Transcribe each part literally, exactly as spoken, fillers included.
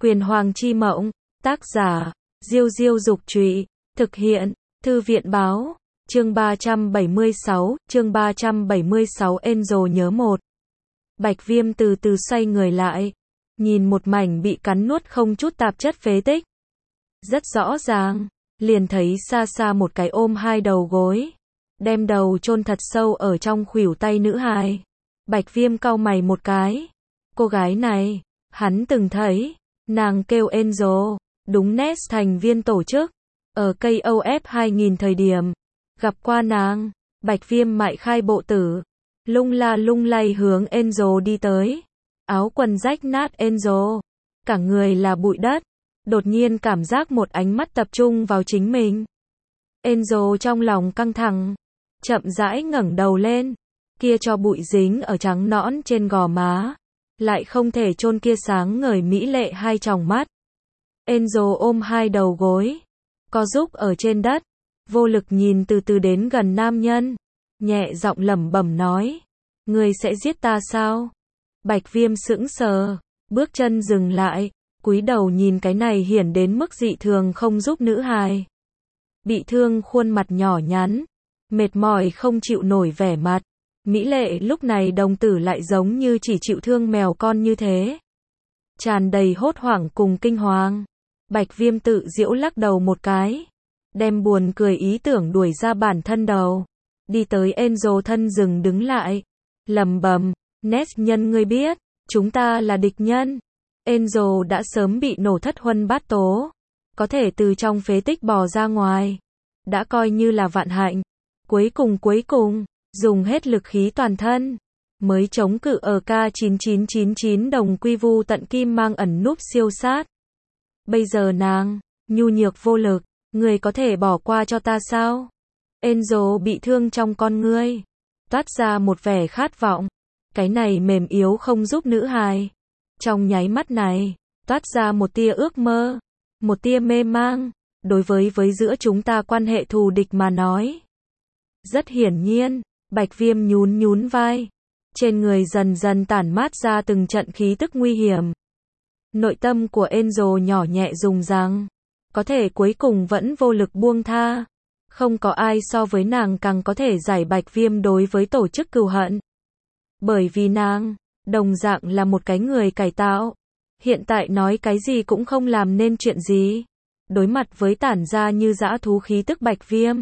Quyền Hoàng chi mộng, tác giả, Diêu Diêu Dục Trụy, thực hiện, Thư viện Báo, chương ba trăm bảy mươi sáu, chương ba trăm bảy mươi sáu Enzo nhớ một. Bạch Viêm từ từ xoay người lại, nhìn một mảnh bị cắn nuốt không chút tạp chất phế tích. Rất rõ ràng, liền thấy xa xa một cái ôm hai đầu gối, đem đầu chôn thật sâu ở trong khuỷu tay nữ hài. Bạch Viêm cau mày một cái. Cô gái này, hắn từng thấy, nàng kêu Enzo, đúng Nest thành viên tổ chức, ở ca o ép hai nghìn thời điểm, gặp qua nàng. Bạch Viêm mại khai bộ tử, lung la lung lay hướng Enzo đi tới, áo quần rách nát Enzo, cả người là bụi đất, đột nhiên cảm giác một ánh mắt tập trung vào chính mình. Enzo trong lòng căng thẳng, chậm rãi ngẩng đầu lên, kia cho bụi dính ở trắng nõn trên gò má, lại không thể chôn kia sáng ngời mỹ lệ hai tròng mắt. Enzo ôm hai đầu gối, co rúc ở trên đất, vô lực nhìn từ từ đến gần nam nhân, nhẹ giọng lẩm bẩm nói, ngươi sẽ giết ta sao? Bạch Viêm sững sờ, bước chân dừng lại, cúi đầu nhìn cái này hiển đến mức dị thường không giúp nữ hài. Bị thương khuôn mặt nhỏ nhắn, mệt mỏi không chịu nổi vẻ mặt, mỹ lệ lúc này đồng tử lại giống như chỉ chịu thương mèo con như thế. Tràn đầy hốt hoảng cùng kinh hoàng. Bạch Viêm tự giễu lắc đầu một cái, đem buồn cười ý tưởng đuổi ra bản thân đầu, đi tới Enzo thân dừng đứng lại, lẩm bẩm, Nest nhân ngươi biết, chúng ta là địch nhân. Enzo đã sớm bị nổ thất huân bát tố, có thể từ trong phế tích bò ra ngoài, đã coi như là vạn hạnh. Cuối cùng cuối cùng, dùng hết lực khí toàn thân, mới chống cự ở K chín chín chín chín đồng quy vu tận kim mang ẩn núp siêu sát. Bây giờ nàng, nhu nhược vô lực, người có thể bỏ qua cho ta sao? Enzo bị thương trong con ngươi, toát ra một vẻ khát vọng, cái này mềm yếu không giúp nữ hài. Trong nháy mắt này, toát ra một tia ước mơ, một tia mê mang, đối với với giữa chúng ta quan hệ thù địch mà nói. Rất hiển nhiên, Bạch Viêm nhún nhún vai, trên người dần dần tản mát ra từng trận khí tức nguy hiểm. Nội tâm của Enzo nhỏ nhẹ rùng ràng, có thể cuối cùng vẫn vô lực buông tha. Không có ai so với nàng càng có thể giải Bạch Viêm đối với tổ chức cừu hận. Bởi vì nàng, đồng dạng là một cái người cải tạo. Hiện tại nói cái gì cũng không làm nên chuyện gì. Đối mặt với tản ra như dã thú khí tức Bạch Viêm,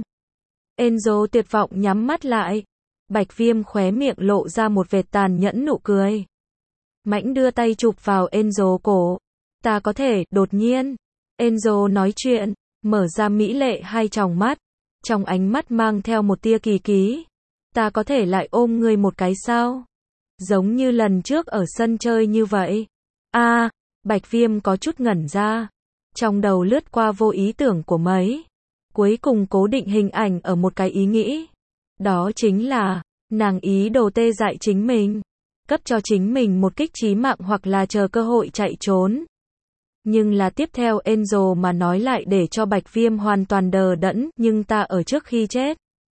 Enzo tuyệt vọng nhắm mắt lại. Bạch Viêm khóe miệng lộ ra một vệt tàn nhẫn nụ cười. Mãnh đưa tay chụp vào Enzo cổ. Ta có thể, đột nhiên. Enzo nói chuyện, mở ra mỹ lệ hai tròng mắt. Trong ánh mắt mang theo một tia kỳ ký. Ta có thể lại ôm ngươi một cái sao? Giống như lần trước ở sân chơi như vậy. A, à, Bạch Viêm có chút ngẩn ra. Trong đầu lướt qua vô ý tưởng của mấy. Cuối cùng cố định hình ảnh ở một cái ý nghĩ. Đó chính là, nàng ý đồ tê dại chính mình, cấp cho chính mình một kích chí mạng hoặc là chờ cơ hội chạy trốn. Nhưng là tiếp theo Enzo mà nói lại để cho Bạch Viêm hoàn toàn đờ đẫn, nhưng ta ở trước khi chết,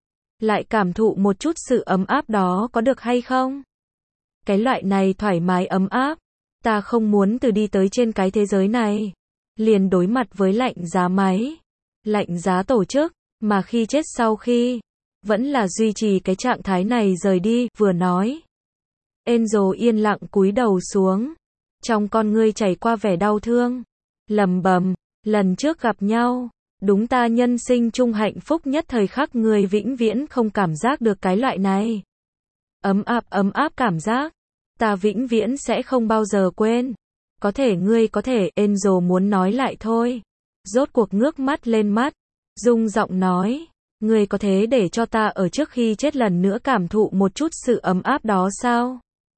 lại cảm thụ một chút sự ấm áp đó có được hay không? Cái loại này thoải mái ấm áp, ta không muốn từ đi tới trên cái thế giới này, liền đối mặt với lạnh giá máy, lạnh giá tổ chức, mà khi chết sau khi, vẫn là duy trì cái trạng thái này rời đi, vừa nói. Enzo yên lặng cúi đầu xuống, trong con ngươi chảy qua vẻ đau thương, lẩm bẩm, lần trước gặp nhau, đúng ta nhân sinh chung hạnh phúc nhất thời khắc, người vĩnh viễn không cảm giác được cái loại này. Ấm áp ấm áp cảm giác, ta vĩnh viễn sẽ không bao giờ quên. Có thể ngươi có thể, Enzo muốn nói lại thôi. Rốt cuộc ngước mắt lên mắt, rung giọng nói, ngươi có thế để cho ta ở trước khi chết lần nữa cảm thụ một chút sự ấm áp đó sao?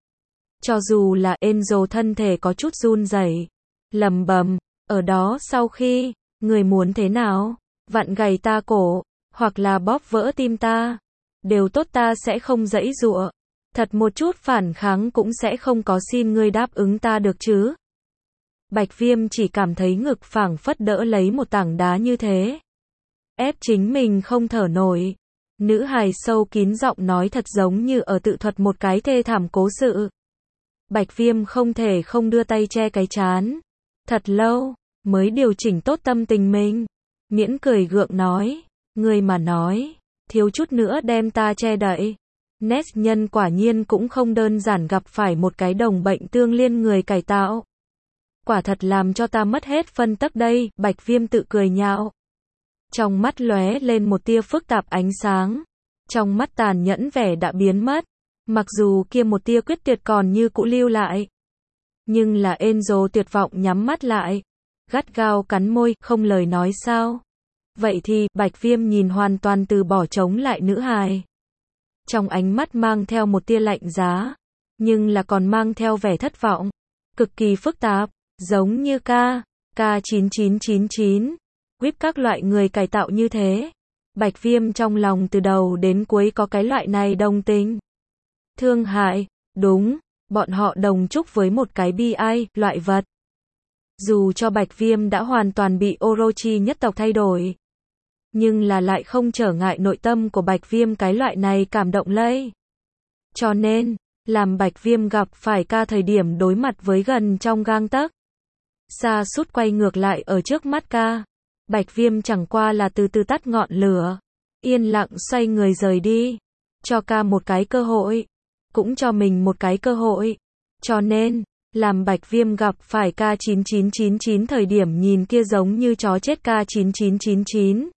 Cho dù là Enzo thân thể có chút run rẩy, lẩm bẩm, ở đó sau khi, ngươi muốn thế nào? Vặn gầy ta cổ, hoặc là bóp vỡ tim ta, đều tốt, ta sẽ không giãy giụa. Thật một chút phản kháng cũng sẽ không có, xin ngươi đáp ứng ta được chứ? Bạch Viêm chỉ cảm thấy ngực phảng phất đỡ lấy một tảng đá như thế, ép chính mình không thở nổi. Nữ hài sâu kín giọng nói thật giống như ở tự thuật một cái thê thảm cố sự. Bạch Viêm không thể không đưa tay che cái trán, Thật lâu, mới điều chỉnh tốt tâm tình mình. Miễn cười gượng nói, ngươi mà nói, thiếu chút nữa đem ta che đậy. Ness nhân quả nhiên cũng không đơn giản, gặp phải một cái đồng bệnh tương liên người cải tạo. Quả thật làm cho ta mất hết phân tắc đây, Bạch Viêm tự cười nhạo. Trong mắt lóe lên một tia phức tạp ánh sáng. Trong mắt tàn nhẫn vẻ đã biến mất. Mặc dù kia một tia quyết tuyệt còn như cũ lưu lại. Nhưng là Enzo tuyệt vọng nhắm mắt lại. Gắt gao cắn môi, không lời nói sao. Vậy thì, Bạch Viêm nhìn hoàn toàn từ bỏ chống lại nữ hài. Trong ánh mắt mang theo một tia lạnh giá. Nhưng là còn mang theo vẻ thất vọng. Cực kỳ phức tạp. Giống như K, K chín chín chín chín. Whip các loại người cải tạo như thế. Bạch Viêm trong lòng từ đầu đến cuối có cái loại này đồng tình. Thương hại, đúng, bọn họ đồng chúc với một cái bi ai, loại vật. Dù cho Bạch Viêm đã hoàn toàn bị Orochi nhất tộc thay đổi. Nhưng là lại không trở ngại nội tâm của Bạch Viêm cái loại này cảm động lây. Cho nên, làm Bạch Viêm gặp phải Ca thời điểm đối mặt với gần trong gang tấc. Sa sút quay ngược lại ở trước mắt Ca. Bạch Viêm chẳng qua là từ từ tắt ngọn lửa. Yên lặng xoay người rời đi. Cho Ca một cái cơ hội. Cũng cho mình một cái cơ hội. Cho nên, làm Bạch Viêm gặp phải K chín chín chín chín thời điểm nhìn kia giống như chó chết K chín chín chín chín.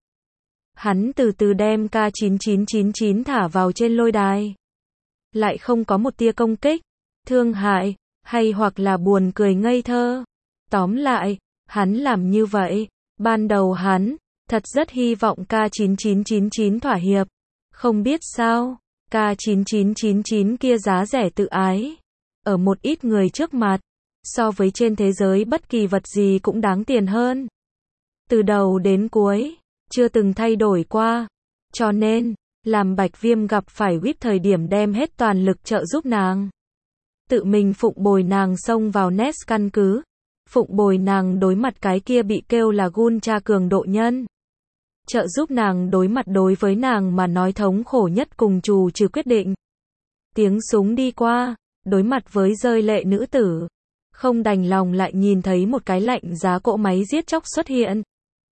Hắn từ từ đem K chín chín chín chín thả vào trên lôi đài. Lại không có một tia công kích, thương hại, hay hoặc là buồn cười ngây thơ. Tóm lại, hắn làm như vậy. Ban đầu hắn, thật rất hy vọng K chín chín chín chín thỏa hiệp. Không biết sao, K chín chín chín chín kia giá rẻ tự ái. Ở một ít người trước mặt, so với trên thế giới bất kỳ vật gì cũng đáng tiền hơn. Từ đầu đến cuối, chưa từng thay đổi qua. Cho nên, làm Bạch Viêm gặp phải Whip thời điểm đem hết toàn lực trợ giúp nàng. Tự mình phụng bồi nàng xông vào Ness căn cứ. Phụng bồi nàng đối mặt cái kia bị kêu là Gun cha cường độ nhân. Trợ giúp nàng đối mặt đối với nàng mà nói thống khổ nhất cùng trù trừ quyết định. Tiếng súng đi qua, đối mặt với rơi lệ nữ tử. Không đành lòng lại nhìn thấy một cái lạnh giá cỗ máy giết chóc xuất hiện.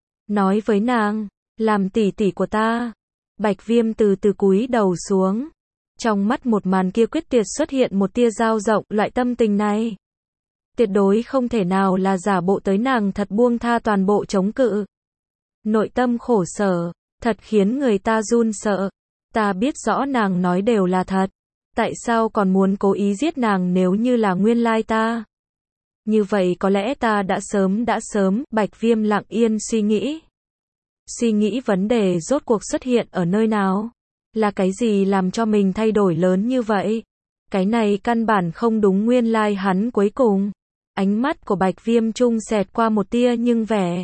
Nói với nàng, làm tỷ tỷ của ta. Bạch Viêm từ từ cúi đầu xuống. Trong mắt một màn kia quyết tuyệt xuất hiện một tia dao rộng, loại tâm tình này. Tuyệt đối không thể nào là giả bộ tới, nàng thật buông tha toàn bộ chống cự. Nội tâm khổ sở, thật khiến người ta run sợ. Ta biết rõ nàng nói đều là thật. Tại sao còn muốn cố ý giết nàng nếu như là nguyên lai ta? Như vậy có lẽ ta đã sớm đã sớm, Bạch Viêm lặng yên suy nghĩ. Suy nghĩ vấn đề rốt cuộc xuất hiện ở nơi nào? Là cái gì làm cho mình thay đổi lớn như vậy? Cái này căn bản không đúng nguyên lai hắn cuối cùng. Ánh mắt của Bạch Viêm trung xẹt qua một tia nhưng vẻ.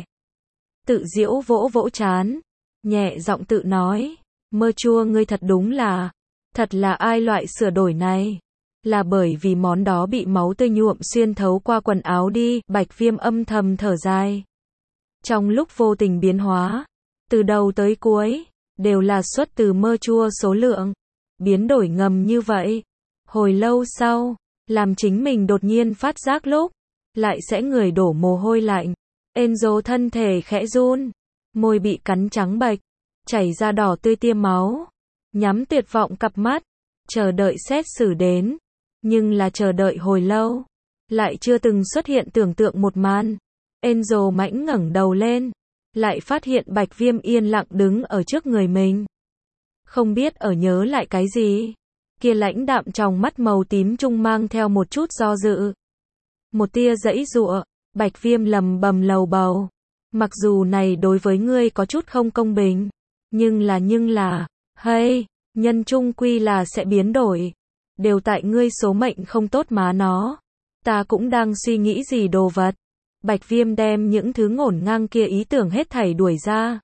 Tự giễu vỗ vỗ chán. Nhẹ giọng tự nói. Mơ chua ngươi thật đúng là. Thật là ai loại sửa đổi này. Là bởi vì món đó bị máu tươi nhuộm xuyên thấu qua quần áo đi. Bạch Viêm âm thầm thở dài. Trong lúc vô tình biến hóa. Từ đầu tới cuối. Đều là xuất từ mơ chua số lượng. Biến đổi ngầm như vậy. Hồi lâu sau. Làm chính mình đột nhiên phát giác lúc. Lại sẽ người đổ mồ hôi lạnh. Enzo thân thể khẽ run. Môi bị cắn trắng bệch. Chảy ra đỏ tươi tiêm máu. Nhắm tuyệt vọng cặp mắt. Chờ đợi xét xử đến. Nhưng là chờ đợi hồi lâu. Lại chưa từng xuất hiện tưởng tượng một màn. Enzo mãnh ngẩng đầu lên. Lại phát hiện Bạch Viêm yên lặng đứng ở trước người mình. Không biết ở nhớ lại cái gì. Kia lãnh đạm trong mắt màu tím trung mang theo một chút do dự. Một tia giãy giụa. Bạch Viêm lầm bầm lầu bầu. Mặc dù này đối với ngươi có chút không công bình. Nhưng là nhưng là. Hey, nhân trung quy là sẽ biến đổi. Đều tại ngươi số mệnh không tốt má nó. Ta cũng đang suy nghĩ gì đồ vật. Bạch Viêm đem những thứ ngổn ngang kia ý tưởng hết thảy đuổi ra.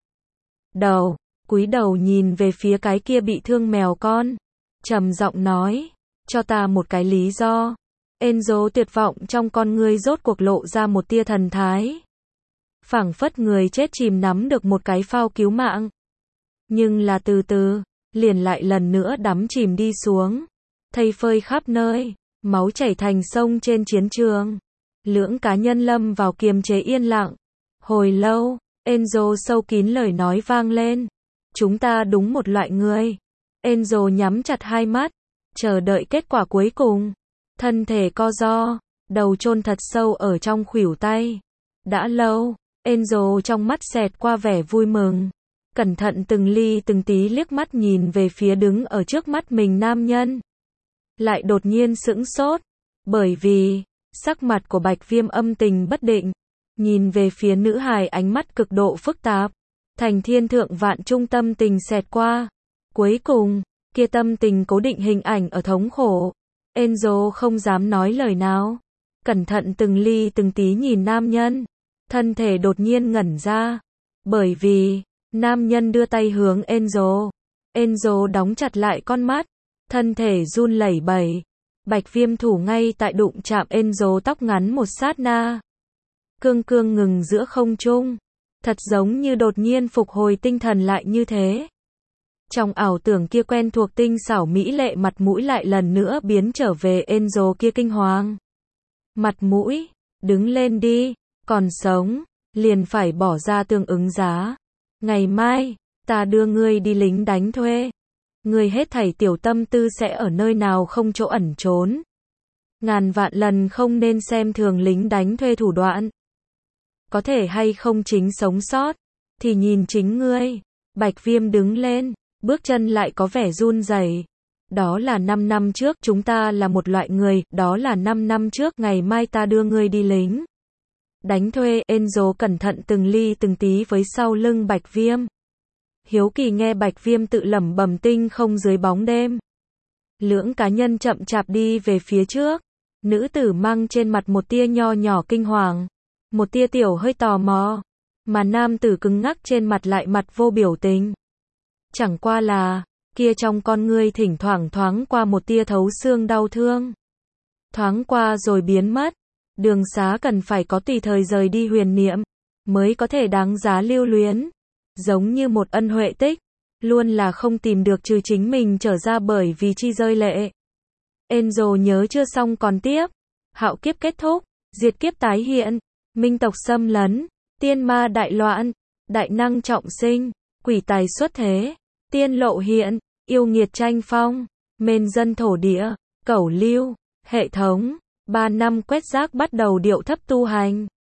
Đầu, cúi đầu nhìn về phía cái kia bị thương mèo con. Trầm giọng nói. Cho ta một cái lý do. Enzo tuyệt vọng trong con ngươi rốt cuộc lộ ra một tia thần thái. Phảng phất người chết chìm nắm được một cái phao cứu mạng. Nhưng là từ từ, liền lại lần nữa đắm chìm đi xuống. Thây phơi khắp nơi, máu chảy thành sông trên chiến trường. Lưỡng cá nhân lâm vào kiềm chế yên lặng. Hồi lâu, Enzo sâu kín lời nói vang lên. Chúng ta đúng một loại người. Enzo nhắm chặt hai mắt, chờ đợi kết quả cuối cùng. Thân thể co ro, đầu chôn thật sâu ở trong khuỷu tay. Đã lâu, Enzo trong mắt xẹt qua vẻ vui mừng. Cẩn thận từng ly từng tí liếc mắt nhìn về phía đứng ở trước mắt mình nam nhân. Lại đột nhiên sững sốt, bởi vì sắc mặt của Bạch Viêm âm tình bất định, nhìn về phía nữ hài ánh mắt cực độ phức tạp. Thành thiên thượng vạn trung tâm tình xẹt qua. Cuối cùng, kia tâm tình cố định hình ảnh ở thống khổ. Enzo không dám nói lời nào. Cẩn thận từng ly từng tí nhìn nam nhân. Thân thể đột nhiên ngẩn ra. Bởi vì, nam nhân đưa tay hướng Enzo. Enzo đóng chặt lại con mắt. Thân thể run lẩy bẩy. Bạch Viêm thủ ngay tại đụng chạm Enzo tóc ngắn một sát na. Cương cương ngừng giữa không trung. Thật giống như đột nhiên phục hồi tinh thần lại như thế. Trong ảo tưởng kia quen thuộc tinh xảo mỹ lệ mặt mũi lại lần nữa biến trở về Enzo kia kinh hoàng. Mặt mũi, đứng lên đi, còn sống, liền phải bỏ ra tương ứng giá. Ngày mai, ta đưa ngươi đi lính đánh thuê. Ngươi hết thảy tiểu tâm tư sẽ ở nơi nào không chỗ ẩn trốn. Ngàn vạn lần không nên xem thường lính đánh thuê thủ đoạn. Có thể hay không chính sống sót, thì nhìn chính ngươi. Bạch Viêm đứng lên, bước chân lại có vẻ run rẩy. Đó là năm năm trước, chúng ta là một loại người, đó là năm năm trước, ngày mai ta đưa ngươi đi lính đánh thuê. Enzo cẩn thận từng ly từng tí với sau lưng Bạch Viêm. Hiếu kỳ nghe Bạch Viêm tự lẩm bẩm tinh không dưới bóng đêm. Lưỡng cá nhân chậm chạp đi về phía trước. Nữ tử mang trên mặt một tia nho nhỏ kinh hoàng, một tia tiểu hơi tò mò, mà nam tử cứng ngắc trên mặt lại mặt vô biểu tình. Chẳng qua là, kia trong con ngươi thỉnh thoảng thoáng qua một tia thấu xương đau thương. Thoáng qua rồi biến mất. Đường xá cần phải có tùy thời rời đi huyền niệm, mới có thể đáng giá lưu luyến. Giống như một ân huệ tích, luôn là không tìm được trừ chính mình trở ra bởi vì chi rơi lệ. Enzo nhớ chưa xong còn tiếp. Hạo kiếp kết thúc, diệt kiếp tái hiện, minh tộc xâm lấn, tiên ma đại loạn, đại năng trọng sinh, quỷ tài xuất thế, tiên lộ hiện, yêu nghiệt tranh phong, mên dân thổ địa, cẩu lưu, hệ thống. Ba năm quét rác bắt đầu điệu thấp tu hành.